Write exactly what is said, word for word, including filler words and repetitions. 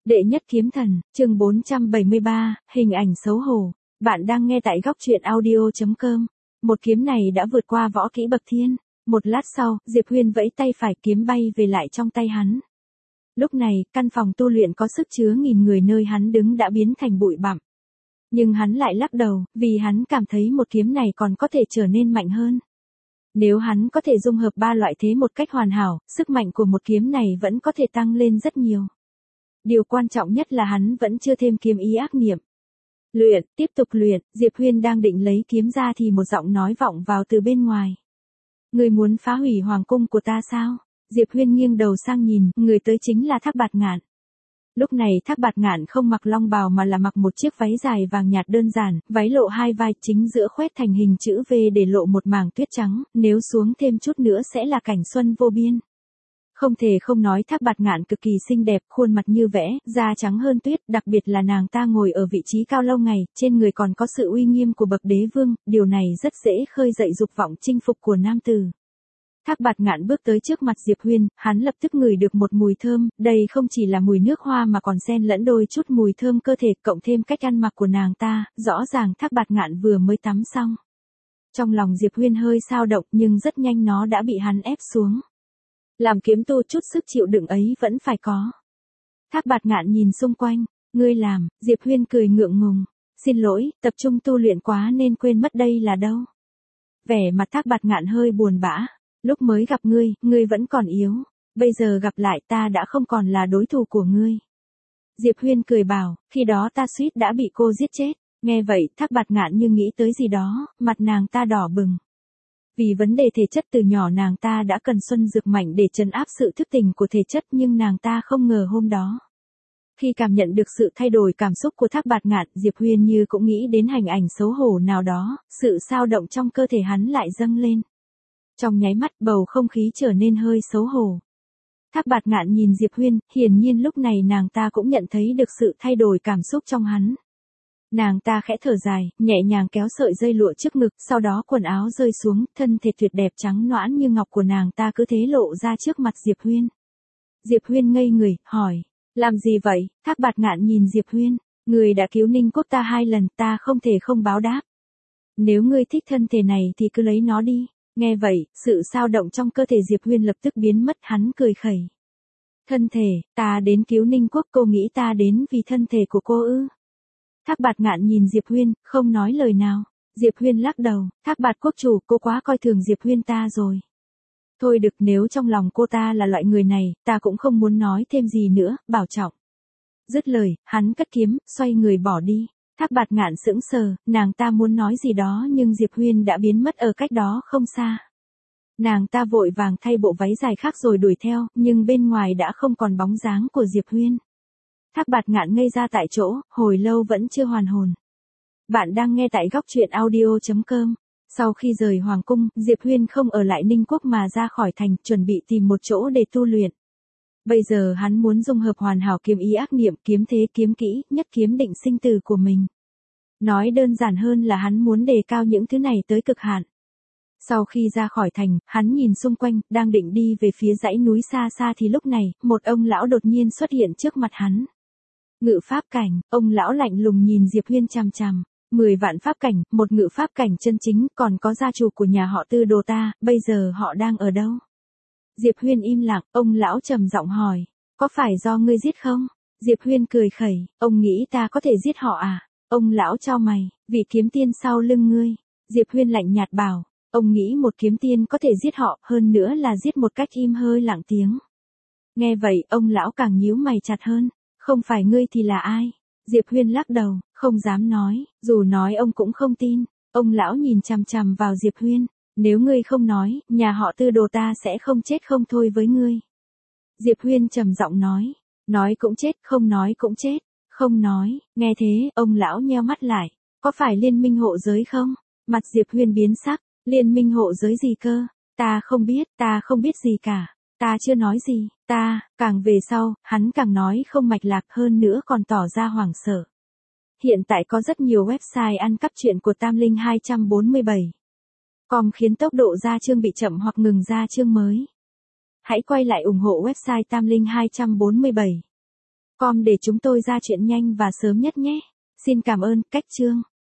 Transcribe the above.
Đệ nhất kiếm thần, chương bốn trăm bảy mươi ba, hình ảnh xấu hổ. Bạn đang nghe tại góc truyện audio chấm com. Một kiếm này đã vượt qua võ kỹ bậc thiên. Một lát sau, Diệp Huyên vẫy tay phải, kiếm bay về lại trong tay hắn. Lúc này, căn phòng tu luyện có sức chứa nghìn người nơi hắn đứng đã biến thành bụi bặm. Nhưng hắn lại lắc đầu, vì hắn cảm thấy một kiếm này còn có thể trở nên mạnh hơn. Nếu hắn có thể dung hợp ba loại thế một cách hoàn hảo, sức mạnh của một kiếm này vẫn có thể tăng lên rất nhiều. Điều quan trọng nhất là hắn vẫn chưa thêm kiếm ý ác niệm. Luyện, tiếp tục luyện, Diệp Huyên đang định lấy kiếm ra thì một giọng nói vọng vào từ bên ngoài. Người muốn phá hủy hoàng cung của ta sao? Diệp Huyên nghiêng đầu sang nhìn, người tới chính là Thác Bạt Ngạn. Lúc này Thác Bạt Ngạn không mặc long bào mà là mặc một chiếc váy dài vàng nhạt đơn giản, váy lộ hai vai, chính giữa khoét thành hình chữ V để lộ một mảng tuyết trắng, nếu xuống thêm chút nữa sẽ là cảnh xuân vô biên. Không thể không nói Thác Bạt Ngạn cực kỳ xinh đẹp, khuôn mặt như vẽ, da trắng hơn tuyết, đặc biệt là nàng ta ngồi ở vị trí cao lâu ngày, trên người còn có sự uy nghiêm của bậc đế vương, điều này rất dễ khơi dậy dục vọng chinh phục của nam tử. Thác Bạt Ngạn bước tới trước mặt Diệp Huyên, hắn lập tức ngửi được một mùi thơm, đây không chỉ là mùi nước hoa mà còn xen lẫn đôi chút mùi thơm cơ thể, cộng thêm cách ăn mặc của nàng ta, rõ ràng Thác Bạt Ngạn vừa mới tắm xong. Trong lòng Diệp Huyên hơi xao động nhưng rất nhanh nó đã bị hắn ép xuống. Làm kiếm tu chút sức chịu đựng ấy vẫn phải có. Thác Bạt Ngạn nhìn xung quanh, ngươi làm, Diệp Huyên cười ngượng ngùng, xin lỗi, tập trung tu luyện quá nên quên mất đây là đâu. Vẻ mặt Thác Bạt Ngạn hơi buồn bã, lúc mới gặp ngươi, ngươi vẫn còn yếu, bây giờ gặp lại ta đã không còn là đối thủ của ngươi. Diệp Huyên cười bảo, khi đó ta suýt đã bị cô giết chết, nghe vậy Thác Bạt Ngạn như nghĩ tới gì đó, mặt nàng ta đỏ bừng. Vì vấn đề thể chất từ nhỏ nàng ta đã cần xuân dược mạnh để trấn áp sự thức tỉnh của thể chất nhưng nàng ta không ngờ hôm đó. Khi cảm nhận được sự thay đổi cảm xúc của Thác Bạt Ngạn, Diệp Huyên như cũng nghĩ đến hình ảnh xấu hổ nào đó, sự xao động trong cơ thể hắn lại dâng lên. Trong nháy mắt bầu không khí trở nên hơi xấu hổ. Thác Bạt Ngạn nhìn Diệp Huyên, hiển nhiên lúc này nàng ta cũng nhận thấy được sự thay đổi cảm xúc trong hắn. Nàng ta khẽ thở dài, nhẹ nhàng kéo sợi dây lụa trước ngực, sau đó quần áo rơi xuống, thân thể tuyệt đẹp trắng nõn như ngọc của nàng ta cứ thế lộ ra trước mặt Diệp Huyên. Diệp Huyên ngây người, hỏi, làm gì vậy? Thác Bạt Ngạn nhìn Diệp Huyên, người đã cứu Ninh Quốc ta hai lần, ta không thể không báo đáp. Nếu ngươi thích thân thể này thì cứ lấy nó đi. Nghe vậy, sự xao động trong cơ thể Diệp Huyên lập tức biến mất, hắn cười khẩy. Thân thể, ta đến cứu Ninh Quốc, cô nghĩ ta đến vì thân thể của cô ư? Thác Bạt Ngạn nhìn Diệp Huyên, không nói lời nào. Diệp Huyên lắc đầu, Thác Bạt quốc chủ, cô quá coi thường Diệp Huyên ta rồi. Thôi được, nếu trong lòng cô ta là loại người này, ta cũng không muốn nói thêm gì nữa, bảo trọng. Dứt lời, hắn cất kiếm, xoay người bỏ đi. Thác Bạt Ngạn sững sờ, nàng ta muốn nói gì đó nhưng Diệp Huyên đã biến mất ở cách đó không xa. Nàng ta vội vàng thay bộ váy dài khác rồi đuổi theo, nhưng bên ngoài đã không còn bóng dáng của Diệp Huyên. Thác Bạt Ngạn ngây ra tại chỗ, hồi lâu vẫn chưa hoàn hồn. Bạn đang nghe tại góc truyện audio chấm com. Sau khi rời Hoàng cung, Diệp Huyên không ở lại Ninh Quốc mà ra khỏi thành, chuẩn bị tìm một chỗ để tu luyện. Bây giờ hắn muốn dung hợp hoàn hảo kiếm ý ác niệm, kiếm thế, kiếm kỹ, nhất kiếm định sinh tử của mình. Nói đơn giản hơn là hắn muốn đề cao những thứ này tới cực hạn. Sau khi ra khỏi thành, hắn nhìn xung quanh, đang định đi về phía dãy núi xa xa thì lúc này, một ông lão đột nhiên xuất hiện trước mặt hắn. Ngự pháp cảnh, ông lão lạnh lùng nhìn Diệp Huyên chằm chằm. Mười vạn pháp cảnh, một ngự pháp cảnh chân chính, còn có gia chủ của nhà họ Tư đồ ta, bây giờ họ đang ở đâu? Diệp Huyên im lặng, ông lão trầm giọng hỏi, có phải do ngươi giết không? Diệp Huyên cười khẩy, ông nghĩ ta có thể giết họ à? Ông lão chau mày, vị kiếm tiên sau lưng ngươi. Diệp Huyên lạnh nhạt bảo, ông nghĩ một kiếm tiên có thể giết họ, hơn nữa là giết một cách im hơi lặng tiếng. Nghe vậy, ông lão càng nhíu mày chặt hơn, không phải ngươi thì là ai? Diệp Huyên lắc đầu, không dám nói, dù nói ông cũng không tin. Ông lão nhìn chằm chằm vào Diệp Huyên, nếu ngươi không nói, nhà họ Tư đồ ta sẽ không chết không thôi với ngươi. Diệp Huyên trầm giọng nói, nói cũng chết, không nói cũng chết, không nói. Nghe thế, ông lão nheo mắt lại, có phải liên minh hộ giới không? Mặt Diệp Huyên biến sắc, liên minh hộ giới gì cơ? Ta không biết, ta không biết gì cả. Ta chưa nói gì, ta, càng về sau, hắn càng nói không mạch lạc, hơn nữa còn tỏ ra hoảng sợ. Hiện tại có rất nhiều website ăn cắp truyện của Tam Linh hai bốn bảy. Com khiến tốc độ ra chương bị chậm hoặc ngừng ra chương mới. Hãy quay lại ủng hộ website Tam Linh hai bốn bảy. com để chúng tôi ra chuyện nhanh và sớm nhất nhé. Xin cảm ơn, cách chương.